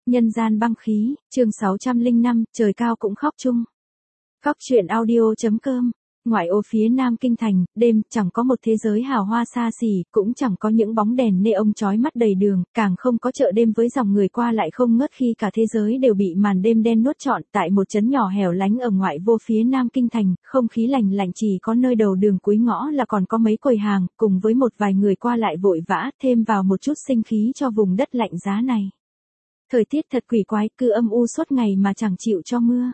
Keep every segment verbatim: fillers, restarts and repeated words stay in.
Nhân gian băng khí, chương sáu trăm lẻ năm, trời cao cũng khóc chung. Khóc chuyện audio.com. Ngoại ô phía nam kinh thành, đêm, chẳng có một thế giới hào hoa xa xỉ, cũng chẳng có những bóng đèn neon chói mắt đầy đường, càng không có chợ đêm với dòng người qua lại không ngớt khi cả thế giới đều bị màn đêm đen nuốt trọn. Tại một trấn nhỏ hẻo lánh ở ngoại vô phía nam kinh thành, không khí lành lạnh, chỉ có nơi đầu đường cuối ngõ là còn có mấy quầy hàng, cùng với một vài người qua lại vội vã, thêm vào một chút sinh khí cho vùng đất lạnh giá này. Thời tiết thật quỷ quái, cứ âm u suốt ngày mà chẳng chịu cho mưa.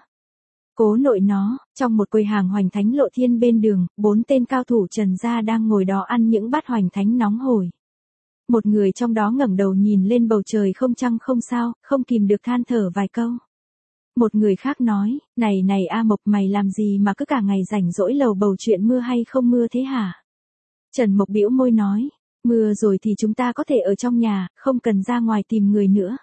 Cố nội nó, trong một quầy hàng hoành thánh lộ thiên bên đường, bốn tên cao thủ Trần gia đang ngồi đó ăn những bát hoành thánh nóng hổi. Một người trong đó ngẩng đầu nhìn lên bầu trời không trăng không sao, không kìm được than thở vài câu. Một người khác nói, này này A Mộc, mày làm gì mà cứ cả ngày rảnh rỗi lầu bầu chuyện mưa hay không mưa thế hả? Trần Mộc bĩu môi nói, mưa rồi thì chúng ta có thể ở trong nhà, không cần ra ngoài tìm người nữa.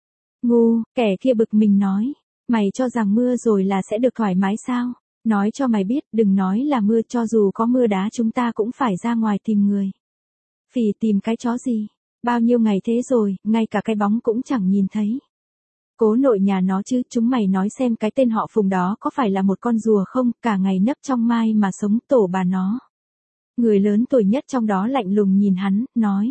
Ngu, kẻ kia bực mình nói, mày cho rằng mưa rồi là sẽ được thoải mái sao? Nói cho mày biết, đừng nói là mưa, cho dù có mưa đá chúng ta cũng phải ra ngoài tìm người. Phì tìm cái chó gì? Bao nhiêu ngày thế rồi, ngay cả cái bóng cũng chẳng nhìn thấy. Cố nội nhà nó chứ, chúng mày nói xem cái tên họ Phùng đó có phải là một con rùa không, cả ngày nấp trong mai mà sống tổ bà nó. Người lớn tuổi nhất trong đó lạnh lùng nhìn hắn, nói.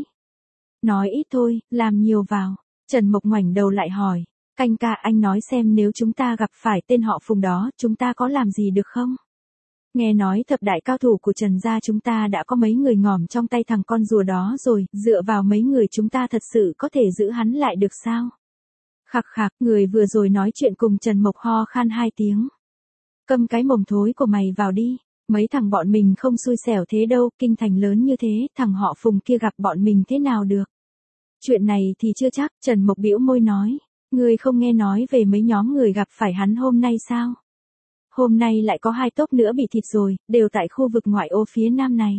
Nói ít thôi, làm nhiều vào. Trần Mộc ngoảnh đầu lại hỏi, canh ca, anh nói xem nếu chúng ta gặp phải tên họ Phùng đó, chúng ta có làm gì được không? Nghe nói thập đại cao thủ của Trần gia chúng ta đã có mấy người ngòm trong tay thằng con rùa đó rồi, dựa vào mấy người chúng ta thật sự có thể giữ hắn lại được sao? Khặc khặc, người vừa rồi nói chuyện cùng Trần Mộc ho khan hai tiếng. Câm cái mồm thối của mày vào đi, mấy thằng bọn mình không xui xẻo thế đâu, kinh thành lớn như thế, thằng họ Phùng kia gặp bọn mình thế nào được? Chuyện này thì chưa chắc, Trần Mộc bĩu môi nói, ngươi không nghe nói về mấy nhóm người gặp phải hắn hôm nay sao? Hôm nay lại có hai tốp nữa bị thịt rồi, đều tại khu vực ngoại ô phía nam này.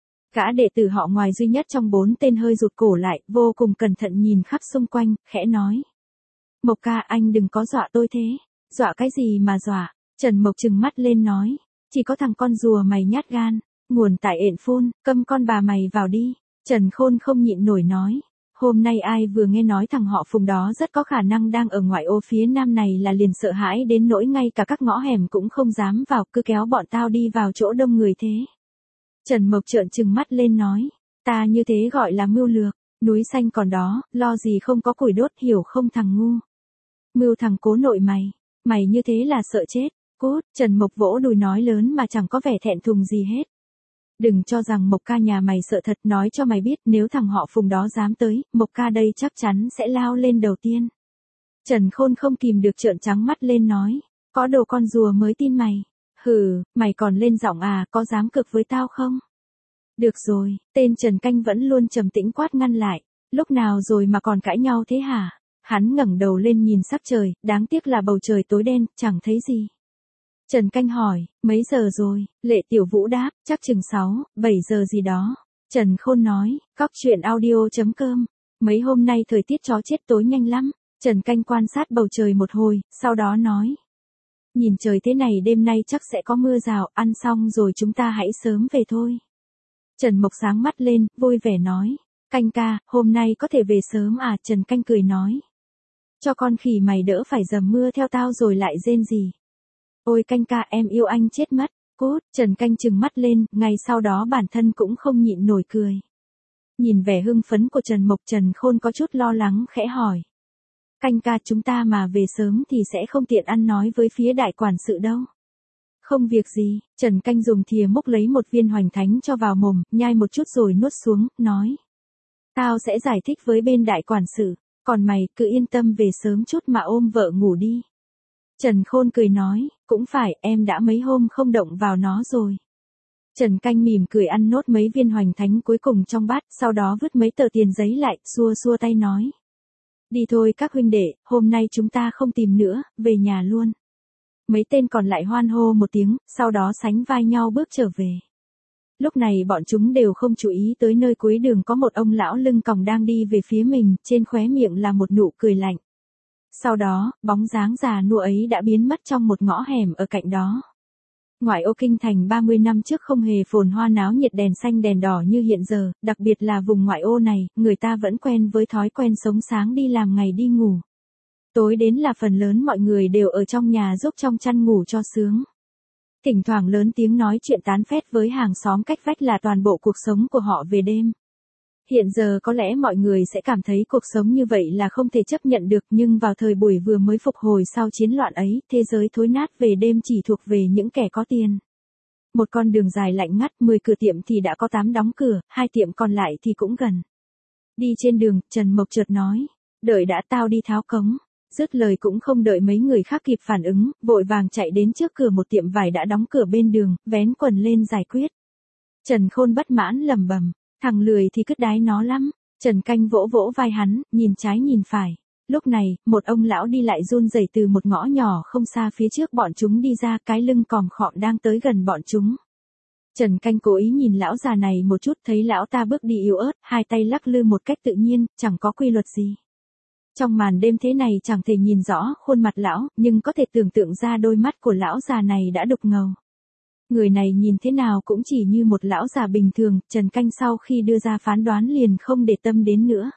Gã đệ tử họ Ngoài duy nhất trong bốn tên hơi rụt cổ lại, vô cùng cẩn thận nhìn khắp xung quanh, khẽ nói. Mộc ca, anh đừng có dọa tôi thế. Dọa cái gì mà dọa? Trần Mộc trừng mắt lên nói, chỉ có thằng con rùa mày nhát gan, nguồn tại ện phun, câm con bà mày vào đi. Trần Khôn không nhịn nổi nói. Hôm nay ai vừa nghe nói thằng họ Phùng đó rất có khả năng đang ở ngoại ô phía nam này là liền sợ hãi đến nỗi ngay cả các ngõ hẻm cũng không dám vào, cứ kéo bọn tao đi vào chỗ đông người thế. Trần Mộc trợn trừng mắt lên nói, ta như thế gọi là mưu lược, núi xanh còn đó, lo gì không có củi đốt, hiểu không thằng ngu. Mưu thằng cố nội mày, mày như thế là sợ chết, cút. Trần Mộc vỗ đùi nói lớn mà chẳng có vẻ thẹn thùng gì hết. Đừng cho rằng Mộc ca nhà mày sợ thật, nói cho mày biết nếu thằng họ Phùng đó dám tới, Mộc ca đây chắc chắn sẽ lao lên đầu tiên. Trần Khôn không kìm được trợn trắng mắt lên nói, có đồ con rùa mới tin mày. Hừ, mày còn lên giọng à, có dám cực với tao không? Được rồi, tên Trần Canh vẫn luôn trầm tĩnh quát ngăn lại, lúc nào rồi mà còn cãi nhau thế hả? Hắn ngẩng đầu lên nhìn sắc trời, đáng tiếc là bầu trời tối đen, chẳng thấy gì. Trần Canh hỏi, mấy giờ rồi? Lệ Tiểu Vũ đáp, chắc chừng sáu, bảy giờ gì đó. Trần Khôn nói, khóc chuyện audio.com. Mấy hôm nay thời tiết chó chết tối nhanh lắm. Trần Canh quan sát bầu trời một hồi, sau đó nói. Nhìn trời thế này đêm nay chắc sẽ có mưa rào, ăn xong rồi chúng ta hãy sớm về thôi. Trần Mộc sáng mắt lên, vui vẻ nói. Canh ca, hôm nay có thể về sớm à? Trần Canh cười nói. Cho con khỉ mày đỡ phải dầm mưa theo tao rồi lại rên gì. Ôi Canh ca, em yêu anh chết mất. Cút. Trần Canh trừng mắt lên, ngay sau đó bản thân cũng không nhịn nổi cười. Nhìn vẻ hưng phấn của Trần Mộc, Trần Khôn có chút lo lắng khẽ hỏi. Canh ca, chúng ta mà về sớm thì sẽ không tiện ăn nói với phía đại quản sự đâu. Không việc gì. Trần Canh dùng thìa múc lấy một viên hoành thánh cho vào mồm, nhai một chút rồi nuốt xuống, nói. Tao sẽ giải thích với bên đại quản sự, còn mày cứ yên tâm về sớm chút mà ôm vợ ngủ đi. Trần Khôn cười nói, cũng phải, em đã mấy hôm không động vào nó rồi. Trần Canh mỉm cười ăn nốt mấy viên hoành thánh cuối cùng trong bát, sau đó vứt mấy tờ tiền giấy lại, xua xua tay nói. Đi thôi các huynh đệ, hôm nay chúng ta không tìm nữa, về nhà luôn. Mấy tên còn lại hoan hô một tiếng, sau đó sánh vai nhau bước trở về. Lúc này bọn chúng đều không chú ý tới nơi cuối đường có một ông lão lưng còng đang đi về phía mình, trên khóe miệng là một nụ cười lạnh. Sau đó, bóng dáng già nua ấy đã biến mất trong một ngõ hẻm ở cạnh đó. Ngoại ô kinh thành ba mươi năm trước không hề phồn hoa náo nhiệt đèn xanh đèn đỏ như hiện giờ, đặc biệt là vùng ngoại ô này, người ta vẫn quen với thói quen sống sáng đi làm ngày đi ngủ. Tối đến là phần lớn mọi người đều ở trong nhà giúp trong chăn ngủ cho sướng. Thỉnh thoảng lớn tiếng nói chuyện tán phét với hàng xóm cách vách là toàn bộ cuộc sống của họ về đêm. Hiện giờ có lẽ mọi người sẽ cảm thấy cuộc sống như vậy là không thể chấp nhận được, nhưng vào thời buổi vừa mới phục hồi sau chiến loạn ấy, thế giới thối nát về đêm chỉ thuộc về những kẻ có tiền. Một con đường dài lạnh ngắt, mười cửa tiệm thì đã có tám đóng cửa, hai tiệm còn lại thì cũng gần. Đi trên đường, Trần Mộc chợt nói, đợi đã, tao đi tháo cống. Dứt lời cũng không đợi mấy người khác kịp phản ứng, vội vàng chạy đến trước cửa một tiệm vải đã đóng cửa bên đường, vén quần lên giải quyết. Trần Khôn bất mãn lẩm bẩm, thằng lười thì cứt đái nó lắm. Trần Canh vỗ vỗ vai hắn, nhìn trái nhìn phải. Lúc này, một ông lão đi lại run rẩy từ một ngõ nhỏ không xa phía trước bọn chúng đi ra, cái lưng còm khọm đang tới gần bọn chúng. Trần Canh cố ý nhìn lão già này một chút, thấy lão ta bước đi yếu ớt, hai tay lắc lư một cách tự nhiên, chẳng có quy luật gì. Trong màn đêm thế này chẳng thể nhìn rõ khuôn mặt lão, nhưng có thể tưởng tượng ra đôi mắt của lão già này đã đục ngầu. Người này nhìn thế nào cũng chỉ như một lão già bình thường, Trần Canh sau khi đưa ra phán đoán liền không để tâm đến nữa.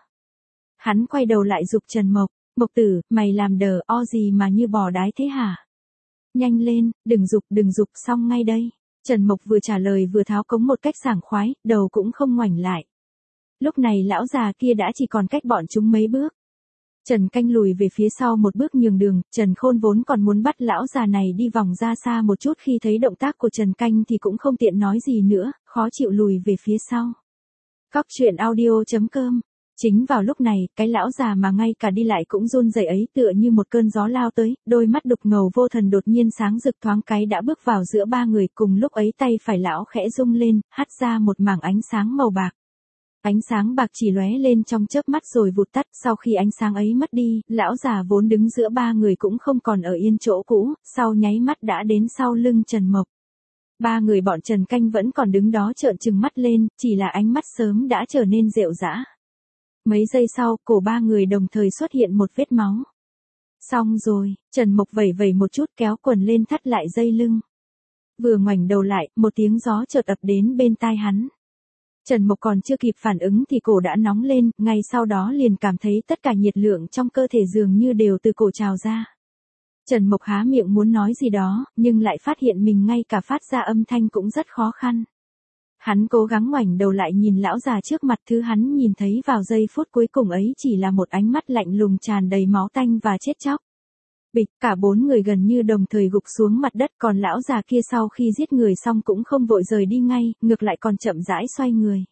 Hắn quay đầu lại giục Trần Mộc, Mộc tử, mày làm đờ o gì mà như bò đái thế hả? Nhanh lên, đừng giục đừng giục, xong ngay đây. Trần Mộc vừa trả lời vừa tháo cống một cách sảng khoái, đầu cũng không ngoảnh lại. Lúc này lão già kia đã chỉ còn cách bọn chúng mấy bước. Trần Canh lùi về phía sau một bước nhường đường, Trần Khôn vốn còn muốn bắt lão già này đi vòng ra xa một chút, khi thấy động tác của Trần Canh thì cũng không tiện nói gì nữa, khó chịu lùi về phía sau. Cóc truyện audio chấm com. Chính vào lúc này, cái lão già mà ngay cả đi lại cũng run rẩy ấy tựa như một cơn gió lao tới, đôi mắt đục ngầu vô thần đột nhiên sáng rực, thoáng cái đã bước vào giữa ba người, cùng lúc ấy tay phải lão khẽ rung lên, hắt ra một mảng ánh sáng màu bạc. Ánh sáng bạc chỉ lóe lên trong chớp mắt rồi vụt tắt, sau khi ánh sáng ấy mất đi, lão già vốn đứng giữa ba người cũng không còn ở yên chỗ cũ, sau nháy mắt đã đến sau lưng Trần Mộc. Ba người bọn Trần Canh vẫn còn đứng đó trợn trừng mắt lên, chỉ là ánh mắt sớm đã trở nên rệu rã. Mấy giây sau, cổ ba người đồng thời xuất hiện một vết máu. Xong rồi, Trần Mộc vẩy vẩy một chút kéo quần lên thắt lại dây lưng. Vừa ngoảnh đầu lại, một tiếng gió chợt ập đến bên tai hắn. Trần Mộc còn chưa kịp phản ứng thì cổ đã nóng lên, ngay sau đó liền cảm thấy tất cả nhiệt lượng trong cơ thể dường như đều từ cổ trào ra. Trần Mộc há miệng muốn nói gì đó, nhưng lại phát hiện mình ngay cả phát ra âm thanh cũng rất khó khăn. Hắn cố gắng ngoảnh đầu lại nhìn lão già trước mặt, thứ hắn nhìn thấy vào giây phút cuối cùng ấy chỉ là một ánh mắt lạnh lùng tràn đầy máu tanh và chết chóc. Bịch, cả bốn người gần như đồng thời gục xuống mặt đất, còn lão già kia sau khi giết người xong cũng không vội rời đi ngay, ngược lại còn chậm rãi xoay người.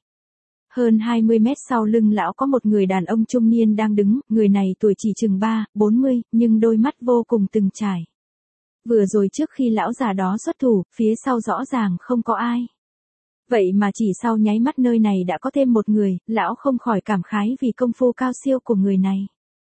Hơn hai mươi mét sau lưng lão có một người đàn ông trung niên đang đứng, người này tuổi chỉ chừng ba, bốn mươi, nhưng đôi mắt vô cùng từng trải. Vừa rồi trước khi lão già đó xuất thủ, phía sau rõ ràng không có ai. Vậy mà chỉ sau nháy mắt nơi này đã có thêm một người, lão không khỏi cảm khái vì công phu cao siêu của người này.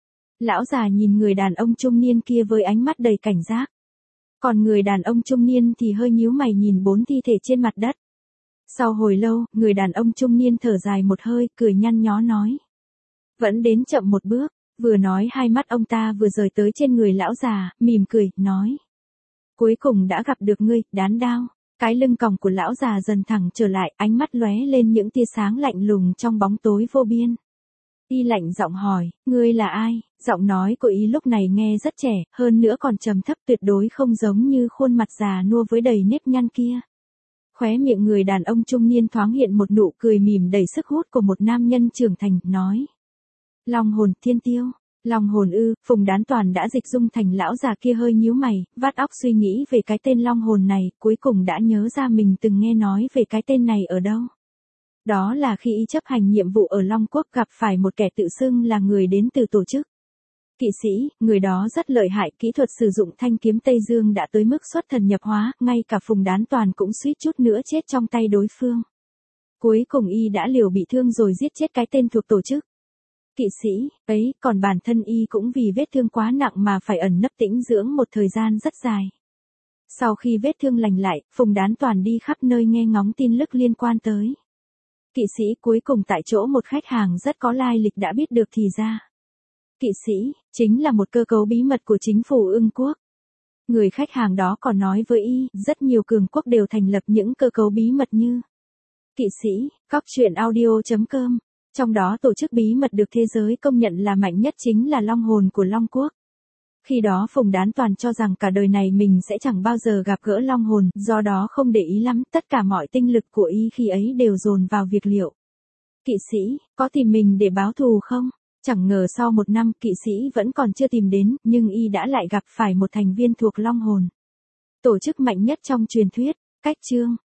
Lão già nhìn người đàn ông trung niên kia với ánh mắt đầy cảnh giác. Còn người đàn ông trung niên thì hơi nhíu mày nhìn bốn thi thể trên mặt đất. Sau hồi lâu, người đàn ông trung niên thở dài một hơi, cười nhăn nhó nói. Vẫn đến chậm một bước, vừa nói hai mắt ông ta vừa rời tới trên người lão già, mỉm cười, nói. Cuối cùng đã gặp được ngươi, đán đao. Cái lưng còng của lão già dần thẳng trở lại, ánh mắt lóe lên những tia sáng lạnh lùng trong bóng tối vô biên. Y lạnh giọng hỏi, ngươi là ai? Giọng nói của Y lúc này nghe rất trẻ, hơn nữa còn trầm thấp, tuyệt đối không giống như khuôn mặt già nua với đầy nếp nhăn kia. Khóe miệng người đàn ông trung niên thoáng hiện một nụ cười mỉm đầy sức hút của một nam nhân trưởng thành, nói. Long hồn thiên tiêu. Long hồn ư? Phùng Đán Toàn đã dịch dung thành lão già kia hơi nhíu mày, vắt óc suy nghĩ về cái tên long hồn này, cuối cùng đã nhớ ra mình từng nghe nói về cái tên này ở đâu. Đó là khi Y chấp hành nhiệm vụ ở Long Quốc gặp phải một kẻ tự xưng là người đến từ tổ chức kỵ sĩ, người đó rất lợi hại, kỹ thuật sử dụng thanh kiếm Tây Dương đã tới mức xuất thần nhập hóa, ngay cả Phùng Đán Toàn cũng suýt chút nữa chết trong tay đối phương. Cuối cùng Y đã liều bị thương rồi giết chết cái tên thuộc tổ chức kỵ sĩ ấy, còn bản thân Y cũng vì vết thương quá nặng mà phải ẩn nấp tĩnh dưỡng một thời gian rất dài. Sau khi vết thương lành lại, Phùng Đán Toàn đi khắp nơi nghe ngóng tin tức liên quan tới kỵ sĩ, cuối cùng tại chỗ một khách hàng rất có lai lịch đã biết được thì ra. Kỵ sĩ, chính là một cơ cấu bí mật của chính phủ Ưng Quốc. Người khách hàng đó còn nói với Y, rất nhiều cường quốc đều thành lập những cơ cấu bí mật như kỵ sĩ. Cóc truyện audio chấm com. Trong đó tổ chức bí mật được thế giới công nhận là mạnh nhất chính là Long hồn của Long Quốc. Khi đó Phùng Đán Toàn cho rằng cả đời này mình sẽ chẳng bao giờ gặp gỡ long hồn, do đó không để ý lắm, tất cả mọi tinh lực của y khi ấy đều dồn vào việc liệu. Kỵ sĩ, có tìm mình để báo thù không? Chẳng ngờ sau một năm kỵ sĩ vẫn còn chưa tìm đến, nhưng y đã lại gặp phải một thành viên thuộc long hồn. Tổ chức mạnh nhất trong truyền thuyết, cách chương.